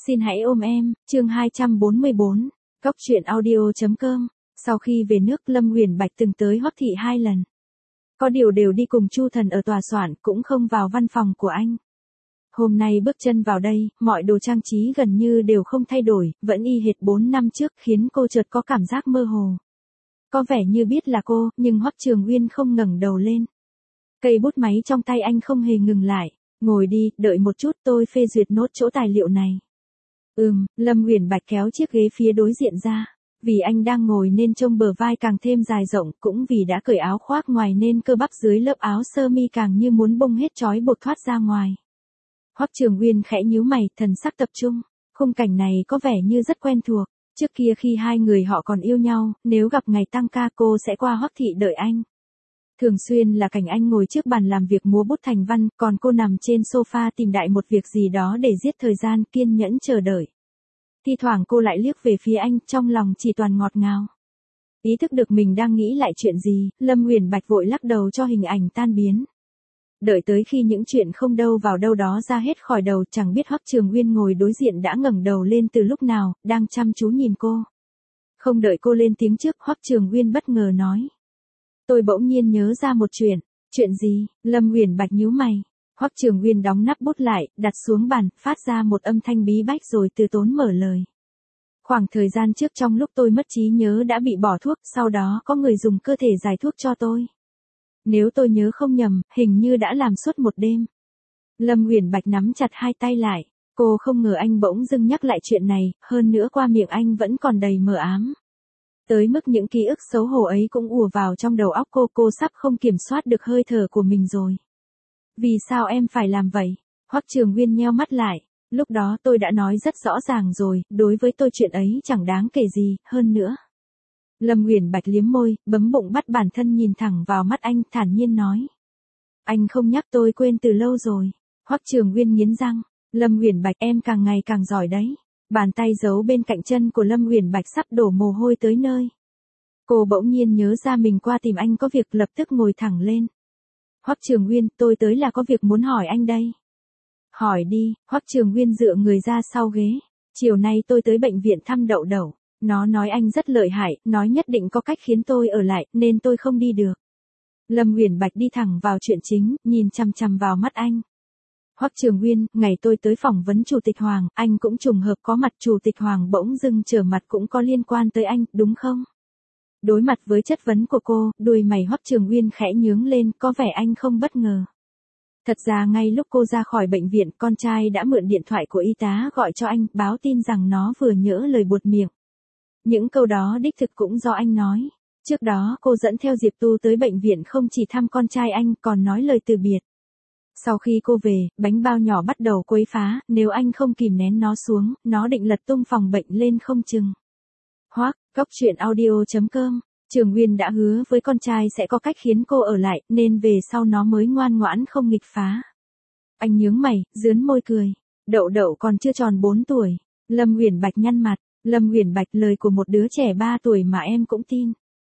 Xin hãy ôm em, chương 244, Cóc truyện audio.com. Sau khi về nước, Lâm Huyền Bạch từng tới Hoắc thị 2 lần. Có điều đều đi cùng Chu Thần ở tòa soạn, cũng không vào văn phòng của anh. Hôm nay bước chân vào đây, mọi đồ trang trí gần như đều không thay đổi, vẫn y hệt 4 năm trước, khiến cô chợt có cảm giác mơ hồ. Có vẻ như biết là cô, nhưng Hoắc Trường Uyên không ngẩng đầu lên. Cây bút máy trong tay anh không hề ngừng lại. Ngồi đi, đợi một chút, tôi phê duyệt nốt chỗ tài liệu này. Lâm Huyền Bạch kéo chiếc ghế phía đối diện ra. Vì anh đang ngồi nên trông bờ vai càng thêm dài rộng, cũng vì đã cởi áo khoác ngoài nên cơ bắp dưới lớp áo sơ mi càng như muốn bung hết trói buộc thoát ra ngoài. Hoắc Trường Uyên khẽ nhíu mày, thần sắc tập trung. Khung cảnh này có vẻ như rất quen thuộc. Trước kia khi hai người họ còn yêu nhau, nếu gặp ngày tăng ca cô sẽ qua Hoắc thị đợi anh. Thường xuyên là cảnh anh ngồi trước bàn làm việc múa bút thành văn, còn cô nằm trên sofa tìm đại một việc gì đó để giết thời gian, kiên nhẫn chờ đợi. Thi thoảng cô lại liếc về phía anh, trong lòng chỉ toàn ngọt ngào. Ý thức được mình đang nghĩ lại chuyện gì, Lâm Huyền Bạch vội lắc đầu cho hình ảnh tan biến. Đợi tới khi những chuyện không đâu vào đâu đó ra hết khỏi đầu, chẳng biết Hoắc Trường Uyên ngồi đối diện đã ngẩng đầu lên từ lúc nào, đang chăm chú nhìn cô. Không đợi cô lên tiếng trước, Hoắc Trường Uyên bất ngờ nói. Tôi bỗng nhiên nhớ ra một chuyện. Chuyện gì? Lâm Huyền Bạch nhíu mày. Hoắc Trường Uyên đóng nắp bút lại, đặt xuống bàn, phát ra một âm thanh bí bách rồi từ tốn mở lời. Khoảng thời gian trước trong lúc tôi mất trí nhớ đã bị bỏ thuốc, sau đó có người dùng cơ thể giải thuốc cho tôi. Nếu tôi nhớ không nhầm, hình như đã làm suốt một đêm. Lâm Huyền Bạch nắm chặt hai tay lại. Cô không ngờ anh bỗng dưng nhắc lại chuyện này, hơn nữa qua miệng anh vẫn còn đầy mờ ám. Tới mức những ký ức xấu hổ ấy cũng ùa vào trong đầu óc cô sắp không kiểm soát được hơi thở của mình rồi. Vì sao em phải làm vậy? Hoắc Trường Uyên nheo mắt lại. Lúc đó tôi đã nói rất rõ ràng rồi, đối với tôi chuyện ấy chẳng đáng kể gì, hơn nữa. Lâm Huyền Bạch liếm môi, bấm bụng bắt bản thân nhìn thẳng vào mắt anh, thản nhiên nói. Anh không nhắc tôi quên từ lâu rồi. Hoắc Trường Uyên nghiến răng. Lâm Huyền Bạch, em càng ngày càng giỏi đấy. Bàn tay giấu bên cạnh chân của Lâm Huyền Bạch sắp đổ mồ hôi tới nơi. Cô bỗng nhiên nhớ ra mình qua tìm anh có việc, lập tức ngồi thẳng lên. Hoắc Trường Uyên, tôi tới là có việc muốn hỏi anh đây. Hỏi đi. Hoắc Trường Uyên dựa người ra sau ghế. Chiều nay tôi tới bệnh viện thăm Đậu Đậu. Nó nói anh rất lợi hại, nói nhất định có cách khiến tôi ở lại, nên tôi không đi được. Lâm Huyền Bạch đi thẳng vào chuyện chính, nhìn chằm chằm vào mắt anh. Hoắc Trường Uyên, ngày tôi tới phỏng vấn Chủ tịch Hoàng, anh cũng trùng hợp có mặt. Chủ tịch Hoàng bỗng dưng trở mặt cũng có liên quan tới anh, đúng không? Đối mặt với chất vấn của cô, đuôi mày Hoắc Trường Uyên khẽ nhướng lên, có vẻ anh không bất ngờ. Thật ra ngay lúc cô ra khỏi bệnh viện, con trai đã mượn điện thoại của y tá gọi cho anh, báo tin rằng nó vừa nhỡ lời buột miệng. Những câu đó đích thực cũng do anh nói. Trước đó cô dẫn theo Diệp Tu tới bệnh viện không chỉ thăm con trai anh, còn nói lời từ biệt. Sau khi cô về, bánh bao nhỏ bắt đầu quấy phá, nếu anh không kìm nén nó xuống, nó định lật tung phòng bệnh lên không chừng. Hoắc, Cóc truyện audio.com. Trường Uyên đã hứa với con trai sẽ có cách khiến cô ở lại, nên về sau nó mới ngoan ngoãn không nghịch phá. Anh nhướng mày, dướn môi cười. Đậu Đậu còn chưa tròn 4 tuổi. Lâm Huyền Bạch nhăn mặt. Lâm Huyền Bạch, lời của một đứa trẻ 3 tuổi mà em cũng tin.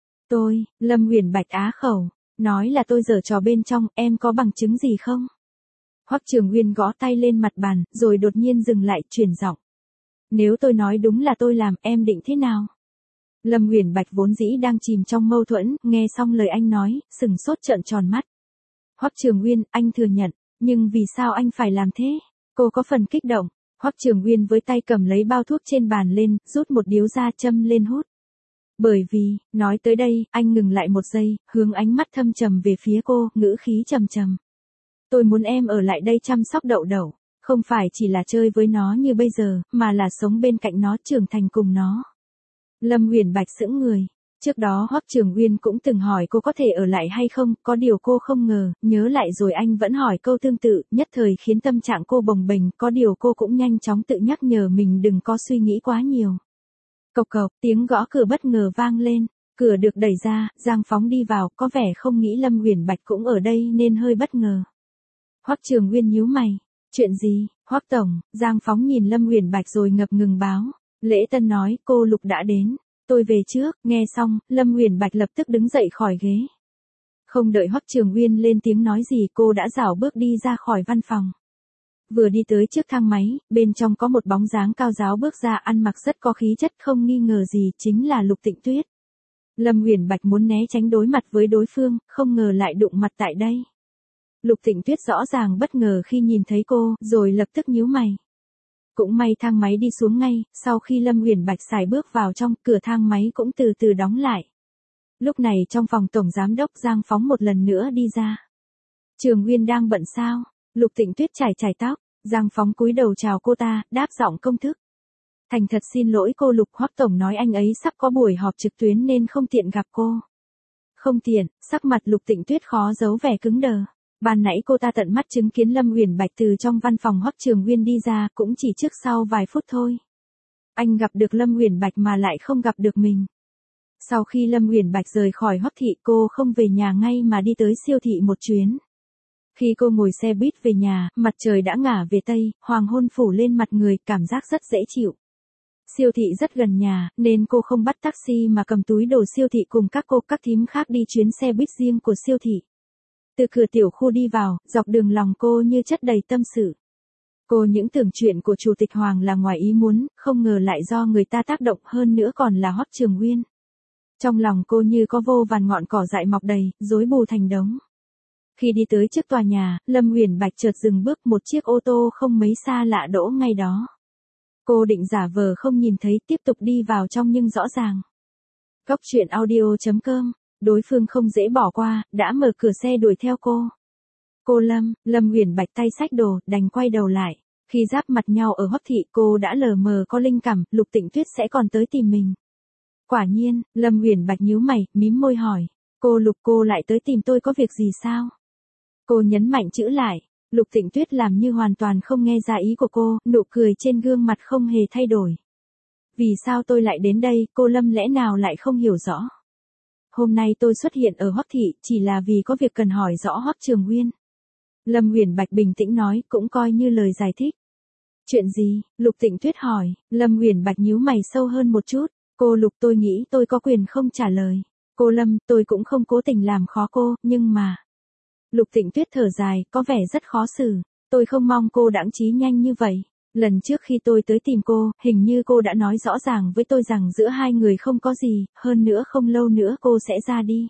Lâm Huyền Bạch á khẩu. Nói là tôi giở trò bên trong, em có bằng chứng gì không? Hoắc Trường Uyên gõ tay lên mặt bàn, rồi đột nhiên dừng lại, chuyển giọng. Nếu tôi nói đúng là tôi làm, em định thế nào? Lâm Huyền Bạch vốn dĩ đang chìm trong mâu thuẫn, nghe xong lời anh nói, sừng sốt trợn tròn mắt. Hoắc Trường Uyên, anh thừa nhận, nhưng vì sao anh phải làm thế? Cô có phần kích động. Hoắc Trường Uyên với tay cầm lấy bao thuốc trên bàn lên, rút một điếu ra châm lên hút. Bởi vì, nói tới đây, anh ngừng lại một giây, hướng ánh mắt thâm trầm về phía cô, ngữ khí trầm trầm. Tôi muốn em ở lại đây chăm sóc Đậu Đậu, không phải chỉ là chơi với nó như bây giờ, mà là sống bên cạnh nó, trưởng thành cùng nó. Lâm Huyền Bạch sững người. Trước đó Hoắc Trường Uyên cũng từng hỏi cô có thể ở lại hay không, có điều cô không ngờ, nhớ lại rồi anh vẫn hỏi câu tương tự, nhất thời khiến tâm trạng cô bồng bềnh, có điều cô cũng nhanh chóng tự nhắc nhở mình đừng có suy nghĩ quá nhiều. Cộc cộc, tiếng gõ cửa bất ngờ vang lên, cửa được đẩy ra, Giang Phóng đi vào, có vẻ không nghĩ Lâm Huyền Bạch cũng ở đây nên hơi bất ngờ. Hoắc Trường Uyên nhíu mày, chuyện gì? Hoắc tổng? Giang Phóng nhìn Lâm Huyền Bạch rồi ngập ngừng báo. Lễ Tân nói, cô Lục đã đến. Tôi về trước. Nghe xong, Lâm Huyền Bạch lập tức đứng dậy khỏi ghế. Không đợi Hoắc Trường Uyên lên tiếng nói gì, cô đã rảo bước đi ra khỏi văn phòng. Vừa đi tới trước thang máy, bên trong có một bóng dáng cao ráo bước ra, ăn mặc rất có khí chất, không nghi ngờ gì, chính là Lục Tịnh Tuyết. Lâm Uyển Bạch muốn né tránh đối mặt với đối phương, không ngờ lại đụng mặt tại đây. Lục Tịnh Tuyết rõ ràng bất ngờ khi nhìn thấy cô, rồi lập tức nhíu mày. Cũng may thang máy đi xuống ngay, sau khi Lâm Uyển Bạch xài bước vào trong, cửa thang máy cũng từ từ đóng lại. Lúc này trong phòng tổng giám đốc Giang Phóng một lần nữa đi ra. Trường Nguyên đang bận sao? Lục Tịnh Tuyết chải tóc, Giang Phóng cúi đầu chào cô ta, đáp giọng công thức. Thành thật xin lỗi cô Lục, Hoắc tổng nói anh ấy sắp có buổi họp trực tuyến nên không tiện gặp cô. Không tiện, sắc mặt Lục Tịnh Tuyết khó giấu vẻ cứng đờ. Ban nãy cô ta tận mắt chứng kiến Lâm Uyển Bạch từ trong văn phòng Hoắc Trường Nguyên đi ra, cũng chỉ trước sau vài phút thôi. Anh gặp được Lâm Uyển Bạch mà lại không gặp được mình. Sau khi Lâm Uyển Bạch rời khỏi Hoắc thị, cô không về nhà ngay mà đi tới siêu thị một chuyến. Khi cô ngồi xe buýt về nhà, mặt trời đã ngả về tây, hoàng hôn phủ lên mặt người, cảm giác rất dễ chịu. Siêu thị rất gần nhà, nên cô không bắt taxi mà cầm túi đồ siêu thị cùng các cô các thím khác đi chuyến xe buýt riêng của siêu thị. Từ cửa tiểu khu đi vào, dọc đường lòng cô như chất đầy tâm sự. Cô những tưởng chuyện của Chủ tịch Hoàng là ngoài ý muốn, không ngờ lại do người ta tác động, hơn nữa còn là Hoắc Trường Nguyên. Trong lòng cô như có vô vàn ngọn cỏ dại mọc đầy, rối bù thành đống. Khi đi tới trước tòa nhà, Lâm Uyển Bạch chợt dừng bước, một chiếc ô tô không mấy xa lạ đỗ ngay đó. Cô định giả vờ không nhìn thấy, tiếp tục đi vào trong nhưng rõ ràng. Góc truyện audio.com, đối phương không dễ bỏ qua, đã mở cửa xe đuổi theo cô. Cô Lâm Uyển Bạch tay xách đồ, đành quay đầu lại. Khi giáp mặt nhau ở Hoắc thị, cô đã lờ mờ có linh cảm, Lục Tịnh Tuyết sẽ còn tới tìm mình. Quả nhiên, Lâm Uyển Bạch nhíu mày, mím môi hỏi. Cô Lục, cô lại tới tìm tôi có việc gì sao? Cô nhấn mạnh chữ lại. Lục Tịnh Tuyết làm như hoàn toàn không nghe ra ý của cô, nụ cười trên gương mặt không hề thay đổi. Vì sao tôi lại đến đây, cô Lâm lẽ nào lại không hiểu rõ? Hôm nay tôi xuất hiện ở Hoắc thị, chỉ là vì có việc cần hỏi rõ Hoắc Trường Nguyên. Lâm Uyển Bạch bình tĩnh nói, cũng coi như lời giải thích. Chuyện gì? Lục Tịnh Tuyết hỏi. Lâm Uyển Bạch nhíu mày sâu hơn một chút. Cô Lục, tôi nghĩ tôi có quyền không trả lời. Cô Lâm, tôi cũng không cố tình làm khó cô, nhưng mà... Lục Tịnh Tuyết thở dài, có vẻ rất khó xử. Tôi không mong cô đãng trí nhanh như vậy. Lần trước khi tôi tới tìm cô, hình như cô đã nói rõ ràng với tôi rằng giữa hai người không có gì, hơn nữa không lâu nữa cô sẽ ra đi.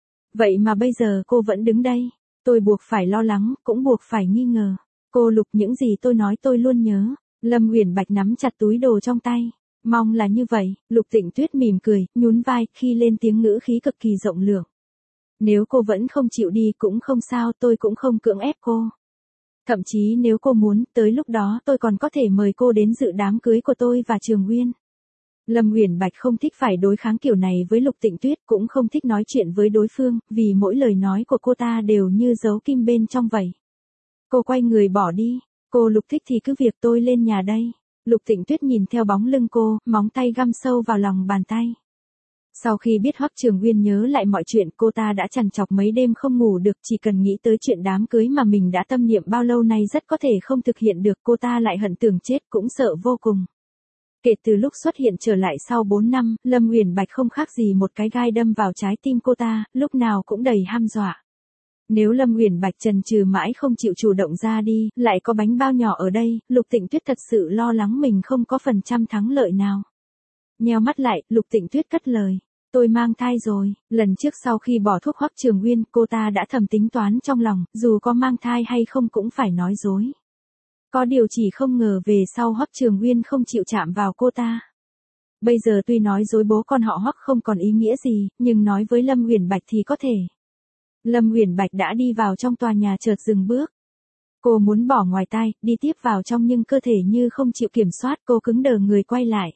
Vậy mà bây giờ cô vẫn đứng đây. Tôi buộc phải lo lắng, cũng buộc phải nghi ngờ. Cô Lục, những gì tôi nói tôi luôn nhớ. Lâm Uyển Bạch nắm chặt túi đồ trong tay. Mong là như vậy. Lục Tịnh Tuyết mỉm cười, nhún vai, khi lên tiếng ngữ khí cực kỳ rộng lượng. Nếu cô vẫn không chịu đi cũng không sao, tôi cũng không cưỡng ép cô. Thậm chí nếu cô muốn, tới lúc đó tôi còn có thể mời cô đến dự đám cưới của tôi và Trường Nguyên. Lâm Uyển Bạch không thích phải đối kháng kiểu này với Lục Tịnh Tuyết, cũng không thích nói chuyện với đối phương, vì mỗi lời nói của cô ta đều như giấu kim bên trong vậy. Cô quay người bỏ đi. Cô Lục thích thì cứ việc, tôi lên nhà đây. Lục Tịnh Tuyết nhìn theo bóng lưng cô, móng tay găm sâu vào lòng bàn tay. Sau khi biết Hoắc Trường Nguyên nhớ lại mọi chuyện, cô ta đã trằn trọc mấy đêm không ngủ được, chỉ cần nghĩ tới chuyện đám cưới mà mình đã tâm niệm bao lâu nay rất có thể không thực hiện được, cô ta lại hận tưởng chết, cũng sợ vô cùng. Kể từ lúc xuất hiện trở lại sau 4 năm, Lâm Uyển Bạch không khác gì một cái gai đâm vào trái tim cô ta, lúc nào cũng đầy hăm dọa. Nếu Lâm Uyển Bạch chần chừ mãi không chịu chủ động ra đi, lại có bánh bao nhỏ ở đây, Lục Tịnh Tuyết thật sự lo lắng mình không có phần trăm thắng lợi nào. Nheo mắt lại, Lục Tịnh Tuyết cất lời. Tôi mang thai rồi. Lần trước sau khi bỏ thuốc Hoắc Trường Nguyên, cô ta đã thầm tính toán trong lòng, dù có mang thai hay không cũng phải nói dối. Có điều chỉ không ngờ về sau Hoắc Trường Nguyên không chịu chạm vào cô ta. Bây giờ tuy nói dối bố con họ Hoắc không còn ý nghĩa gì, nhưng nói với Lâm Uyển Bạch thì có thể. Lâm Uyển Bạch đã đi vào trong tòa nhà chợt dừng bước. Cô muốn bỏ ngoài tai, đi tiếp vào trong nhưng cơ thể như không chịu kiểm soát, cô cứng đờ người quay lại.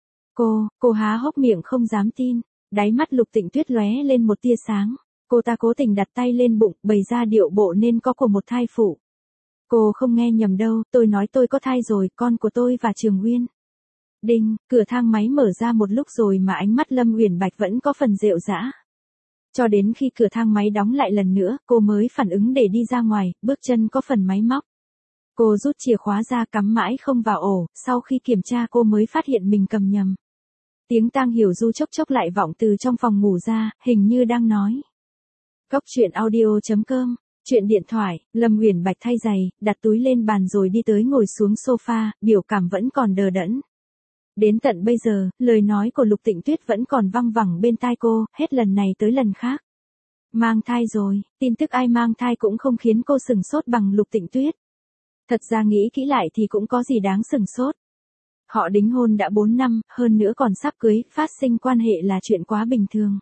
Cô há hốc miệng không dám tin. Đáy mắt Lục Tịnh Tuyết lóe lên một tia sáng. Cô ta cố tình đặt tay lên bụng, bày ra điệu bộ nên có của một thai phụ. Cô không nghe nhầm đâu, tôi nói tôi có thai rồi, con của tôi và Trường Nguyên. Đinh, cửa thang máy mở ra một lúc rồi mà ánh mắt Lâm Uyển Bạch vẫn có phần rệu rã. Cho đến khi cửa thang máy đóng lại lần nữa, cô mới phản ứng để đi ra ngoài, bước chân có phần máy móc. Cô rút chìa khóa ra cắm mãi không vào ổ, sau khi kiểm tra cô mới phát hiện mình cầm nhầm. Tiếng Tang Hiểu Du chốc chốc lại vọng từ trong phòng ngủ ra, hình như đang nói. Góc truyện audio.com Chuyện điện thoại, Lâm Uyển Bạch thay giày, đặt túi lên bàn rồi đi tới ngồi xuống sofa, biểu cảm vẫn còn đờ đẫn. Đến tận bây giờ, lời nói của Lục Tịnh Tuyết vẫn còn văng vẳng bên tai cô, hết lần này tới lần khác. Mang thai rồi, tin tức ai mang thai cũng không khiến cô sừng sốt bằng Lục Tịnh Tuyết. Thật ra nghĩ kỹ lại thì cũng có gì đáng sừng sốt. Họ đính hôn đã 4 năm, hơn nữa còn sắp cưới, phát sinh quan hệ là chuyện quá bình thường.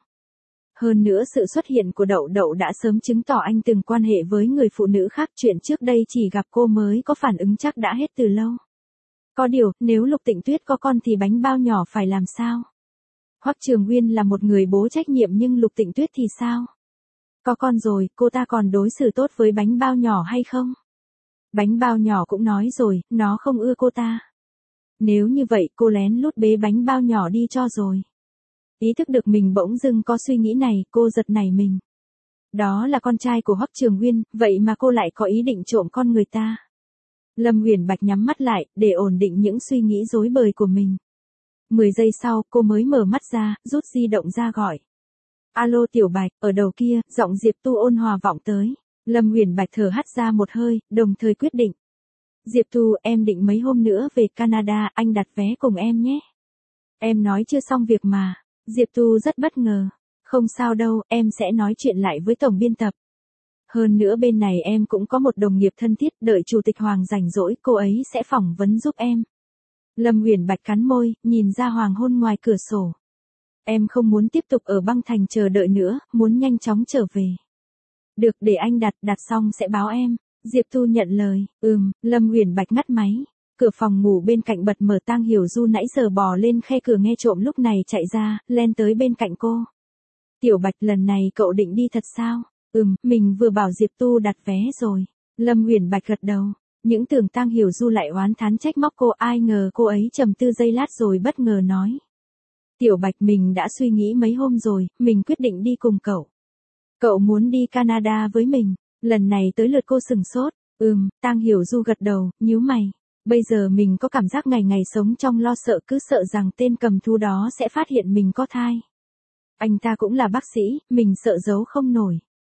Hơn nữa sự xuất hiện của Đậu Đậu đã sớm chứng tỏ anh từng quan hệ với người phụ nữ khác, chuyện trước đây chỉ gặp cô mới có phản ứng chắc đã hết từ lâu. Có điều, nếu Lục Tịnh Tuyết có con thì bánh bao nhỏ phải làm sao? Hoắc Trường Uyên là một người bố trách nhiệm nhưng Lục Tịnh Tuyết thì sao? Có con rồi, cô ta còn đối xử tốt với bánh bao nhỏ hay không? Bánh bao nhỏ cũng nói rồi, nó không ưa cô ta. Nếu như vậy cô lén lút bế bánh bao nhỏ đi cho rồi. Ý thức được mình bỗng dưng có suy nghĩ này, cô giật nảy mình. Đó là con trai của Hoắc Trường Uyên, vậy mà cô lại có ý định trộm con người ta. Lâm Uyển Bạch nhắm mắt lại, để ổn định những suy nghĩ rối bời của mình. 10 giây sau, cô mới mở mắt ra, rút di động ra gọi. Alo Tiểu Bạch, ở đầu kia, giọng Diệp Tu ôn hòa vọng tới. Lâm Uyển Bạch thở hắt ra một hơi, đồng thời quyết định. Diệp Tu, em định mấy hôm nữa về Canada, anh đặt vé cùng em nhé. Em nói chưa xong việc mà. Diệp Tu rất bất ngờ. Không sao đâu, em sẽ nói chuyện lại với tổng biên tập. Hơn nữa bên này em cũng có một đồng nghiệp thân thiết, đợi Chủ tịch Hoàng rảnh rỗi, cô ấy sẽ phỏng vấn giúp em. Lâm Uyển Bạch cắn môi, nhìn ra hoàng hôn ngoài cửa sổ. Em không muốn tiếp tục ở băng thành chờ đợi nữa, muốn nhanh chóng trở về. Được, để anh đặt xong sẽ báo em. Diệp Tu nhận lời, Lâm Uyển Bạch ngắt máy. Cửa phòng ngủ bên cạnh bật mở, Tang Hiểu Du nãy giờ bò lên khe cửa nghe trộm lúc này chạy ra, len tới bên cạnh cô. Tiểu Bạch, lần này cậu định đi thật sao? Mình vừa bảo Diệp Tu đặt vé rồi. Lâm Uyển Bạch gật đầu. Những tưởng Tang Hiểu Du lại oán thán trách móc cô, ai ngờ cô ấy trầm tư giây lát rồi bất ngờ nói. Tiểu Bạch, mình đã suy nghĩ mấy hôm rồi, mình quyết định đi cùng cậu. Cậu muốn đi Canada với mình. Lần này tới lượt cô sừng sốt. Tang Hiểu Du gật đầu, nhíu mày. Bây giờ mình có cảm giác ngày ngày sống trong lo sợ, cứ sợ rằng tên cầm thú đó sẽ phát hiện mình có thai. Anh ta cũng là bác sĩ, mình sợ giấu không nổi.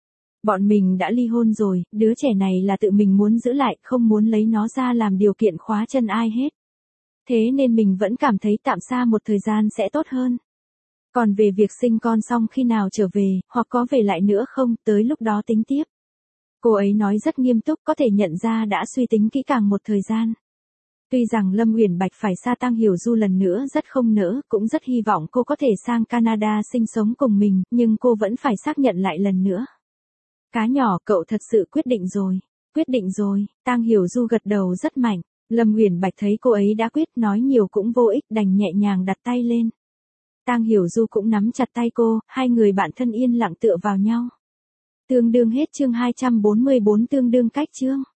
Bọn mình đã ly hôn rồi, đứa trẻ này là tự mình muốn giữ lại, không muốn lấy nó ra làm điều kiện khóa chân ai hết. Thế nên mình vẫn cảm thấy tạm xa một thời gian sẽ tốt hơn. Còn về việc sinh con xong khi nào trở về, hoặc có về lại nữa không, tới lúc đó tính tiếp. Cô ấy nói rất nghiêm túc, có thể nhận ra đã suy tính kỹ càng một thời gian. Tuy rằng Lâm Uyển Bạch phải xa Tang Hiểu Du lần nữa rất không nỡ, cũng rất hy vọng cô có thể sang Canada sinh sống cùng mình, nhưng cô vẫn phải xác nhận lại lần nữa. Cá nhỏ, cậu thật sự quyết định rồi. Quyết định rồi, Tang Hiểu Du gật đầu rất mạnh. Lâm Uyển Bạch thấy cô ấy đã quyết, nói nhiều cũng vô ích, đành nhẹ nhàng đặt tay lên. Tang Hiểu Du cũng nắm chặt tay cô, hai người bạn thân yên lặng tựa vào nhau. Tương đương hết chương 244, tương đương cách chương.